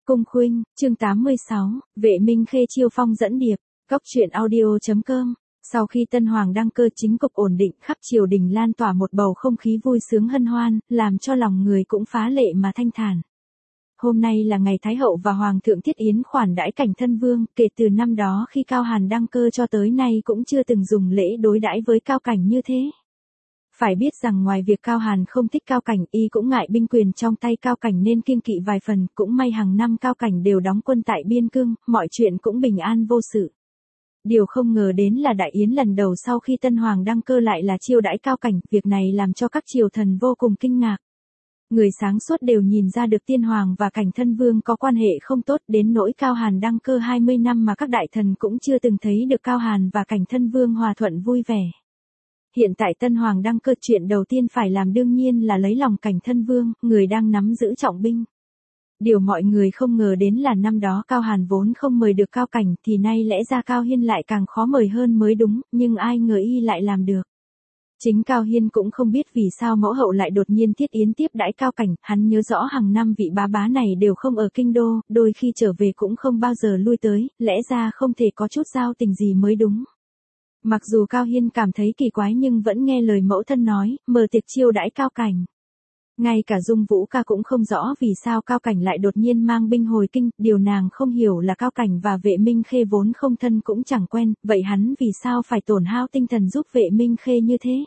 Cung Khuynh, chương 86, Vệ Minh Khê chiêu phong dẫn điệp, Cóc truyện audio.com. Sau khi Tân Hoàng đăng cơ chính cục ổn định, khắp triều đình lan tỏa một bầu không khí vui sướng hân hoan, làm cho lòng người cũng phá lệ mà thanh thản. Hôm nay là ngày Thái hậu và Hoàng thượng thiết yến khoản đãi Cảnh Thân Vương, kể từ năm đó khi Cao Hàn đăng cơ cho tới nay cũng chưa từng dùng lễ đối đãi với Cao Cảnh như thế. Phải biết rằng ngoài việc Cao Hàn không thích Cao Cảnh, y cũng ngại binh quyền trong tay Cao Cảnh nên kiêng kỵ vài phần, cũng may hàng năm Cao Cảnh đều đóng quân tại biên cương, mọi chuyện cũng bình an vô sự. Điều không ngờ đến là đại yến lần đầu sau khi Tân Hoàng đăng cơ lại là chiêu đãi Cao Cảnh, việc này làm cho các triều thần vô cùng kinh ngạc. Người sáng suốt đều nhìn ra được Tiên Hoàng và Cảnh Thân Vương có quan hệ không tốt, đến nỗi Cao Hàn đăng cơ 20 năm mà các đại thần cũng chưa từng thấy được Cao Hàn và Cảnh Thân Vương hòa thuận vui vẻ. Hiện tại Tân Hoàng đăng cơ, chuyện đầu tiên phải làm đương nhiên là lấy lòng Cảnh Thân Vương, người đang nắm giữ trọng binh. Điều mọi người không ngờ đến là năm đó Cao Hàn vốn không mời được Cao Cảnh thì nay lẽ ra Cao Hiên lại càng khó mời hơn mới đúng, nhưng ai ngờ y lại làm được. Chính Cao Hiên cũng không biết vì sao mẫu hậu lại đột nhiên thiết yến tiếp đãi Cao Cảnh, hắn nhớ rõ hàng năm vị bá này đều không ở kinh đô, đôi khi trở về cũng không bao giờ lui tới, lẽ ra không thể có chút giao tình gì mới đúng. Mặc dù Cao Hiên cảm thấy kỳ quái nhưng vẫn nghe lời mẫu thân nói, mở tiệc chiêu đãi Cao Cảnh. Ngay cả Dung Vũ Ca cũng không rõ vì sao Cao Cảnh lại đột nhiên mang binh hồi kinh, điều nàng không hiểu là Cao Cảnh và Vệ Minh Khê vốn không thân cũng chẳng quen, vậy hắn vì sao phải tổn hao tinh thần giúp Vệ Minh Khê như thế?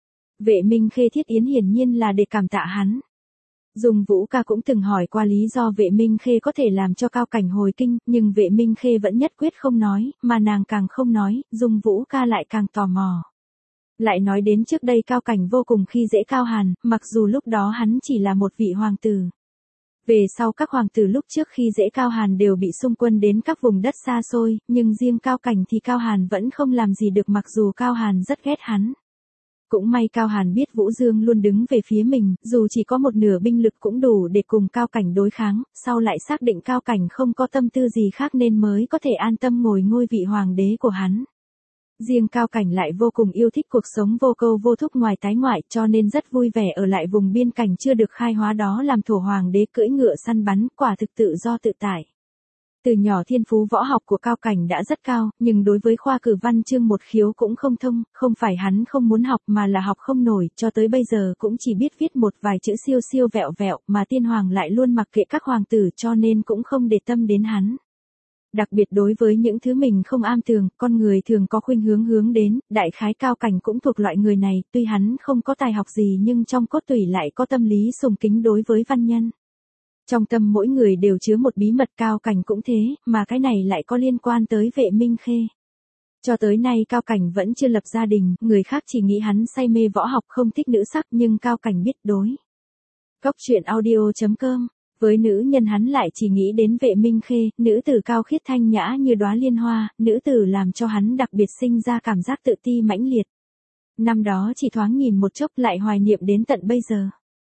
Vệ Minh Khê thiết yến hiển nhiên là để cảm tạ hắn. Dung Vũ Ca cũng từng hỏi qua lý do Vệ Minh Khê có thể làm cho Cao Cảnh hồi kinh, nhưng Vệ Minh Khê vẫn nhất quyết không nói, mà nàng càng không nói, Dung Vũ Ca lại càng tò mò. Lại nói đến trước đây Cao Cảnh vô cùng khi dễ Cao Hàn, mặc dù lúc đó hắn chỉ là một vị hoàng tử. Về sau các hoàng tử lúc trước khi dễ Cao Hàn đều bị xung quân đến các vùng đất xa xôi, nhưng riêng Cao Cảnh thì Cao Hàn vẫn không làm gì được mặc dù Cao Hàn rất ghét hắn. Cũng may Cao Hàn biết Vũ Dương luôn đứng về phía mình, dù chỉ có một nửa binh lực cũng đủ để cùng Cao Cảnh đối kháng, sau lại xác định Cao Cảnh không có tâm tư gì khác nên mới có thể an tâm ngồi ngôi vị hoàng đế của hắn. Riêng Cao Cảnh lại vô cùng yêu thích cuộc sống vô câu vô thúc ngoài tái ngoại cho nên rất vui vẻ ở lại vùng biên cảnh chưa được khai hóa đó làm thổ hoàng đế cưỡi ngựa săn bắn, quả thực tự do tự tại. Từ nhỏ thiên phú võ học của Cao Cảnh đã rất cao, nhưng đối với khoa cử văn chương một khiếu cũng không thông, không phải hắn không muốn học mà là học không nổi, cho tới bây giờ cũng chỉ biết viết một vài chữ siêu siêu vẹo vẹo mà Tiên Hoàng lại luôn mặc kệ các hoàng tử cho nên cũng không để tâm đến hắn. Đặc biệt đối với những thứ mình không am tường, con người thường có khuynh hướng đến, đại khái Cao Cảnh cũng thuộc loại người này, tuy hắn không có tài học gì nhưng trong cốt tủy lại có tâm lý sùng kính đối với văn nhân. Trong tâm mỗi người đều chứa một bí mật, Cao Cảnh cũng thế, mà cái này lại có liên quan tới Vệ Minh Khê. Cho tới nay Cao Cảnh vẫn chưa lập gia đình, người khác chỉ nghĩ hắn say mê võ học không thích nữ sắc nhưng Cao Cảnh biết đối. Cóc truyện audio.com. Với nữ nhân hắn lại chỉ nghĩ đến Vệ Minh Khê, nữ tử cao khiết thanh nhã như đóa liên hoa, nữ tử làm cho hắn đặc biệt sinh ra cảm giác tự ti mãnh liệt. Năm đó chỉ thoáng nhìn một chốc lại hoài niệm đến tận bây giờ.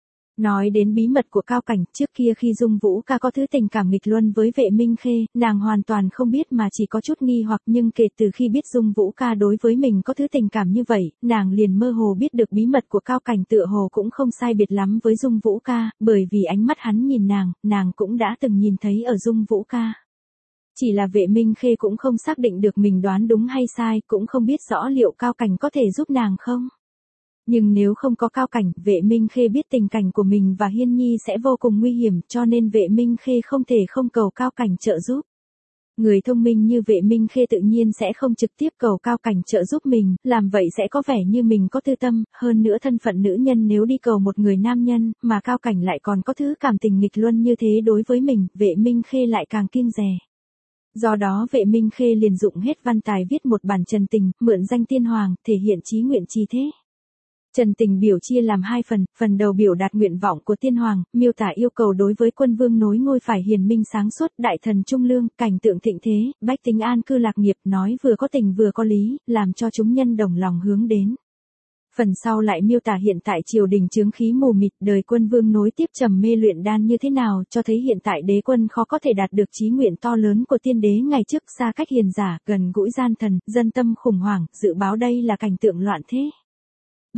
Nói đến bí mật của Cao Cảnh, trước kia khi Dung Vũ Ca có thứ tình cảm nghịch luân với Vệ Minh Khê, nàng hoàn toàn không biết mà chỉ có chút nghi hoặc, nhưng kể từ khi biết Dung Vũ Ca đối với mình có thứ tình cảm như vậy, nàng liền mơ hồ biết được bí mật của Cao Cảnh tựa hồ cũng không sai biệt lắm với Dung Vũ Ca, bởi vì ánh mắt hắn nhìn nàng cũng đã từng nhìn thấy ở Dung Vũ Ca. Chỉ là Vệ Minh Khê cũng không xác định được mình đoán đúng hay sai, cũng không biết rõ liệu Cao Cảnh có thể giúp nàng không. Nhưng nếu không có Cao Cảnh, Vệ Minh Khê biết tình cảnh của mình và Hiên Nhi sẽ vô cùng nguy hiểm cho nên Vệ Minh Khê không thể không cầu Cao Cảnh trợ giúp. Người thông minh như Vệ Minh Khê tự nhiên sẽ không trực tiếp cầu Cao Cảnh trợ giúp mình, làm vậy sẽ có vẻ như mình có tư tâm, hơn nữa thân phận nữ nhân nếu đi cầu một người nam nhân, mà Cao Cảnh lại còn có thứ cảm tình nghịch luân như thế đối với mình, Vệ Minh Khê lại càng kiêng dè. Do đó Vệ Minh Khê liền dụng hết văn tài viết một bản trần tình, mượn danh Tiên Hoàng, thể hiện chí nguyện chi thế. Trần tình biểu chia làm hai phần, phần đầu biểu đạt nguyện vọng của Tiên Hoàng, miêu tả yêu cầu đối với quân vương nối ngôi phải hiền minh sáng suốt, đại thần trung lương, cảnh tượng thịnh thế, bách tính an cư lạc nghiệp, nói vừa có tình vừa có lý, làm cho chúng nhân đồng lòng hướng đến. Phần sau lại miêu tả hiện tại triều đình chướng khí mù mịt, đời quân vương nối tiếp trầm mê luyện đan như thế nào, cho thấy hiện tại đế quân khó có thể đạt được chí nguyện to lớn của tiên đế ngày trước, xa cách hiền giả, gần gũi gian thần, dân tâm khủng hoảng, dự báo đây là cảnh tượng loạn thế.